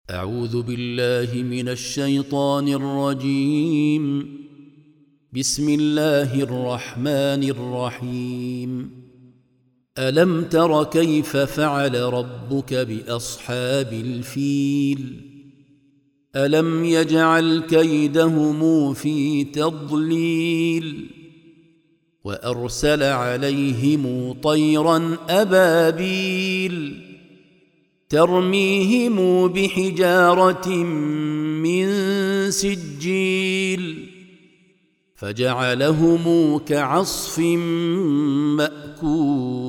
أعوذ بالله من الشيطان الرجيم. بسم الله الرحمن الرحيم. ألم تر كيف فعل ربك بأصحاب الفيل؟ ألم يجعل كيدهم في تضليل وأرسل عليهم طيرا أبابيل ترميهم بحجارة من سجيل فجعلهم كعصف مأكول.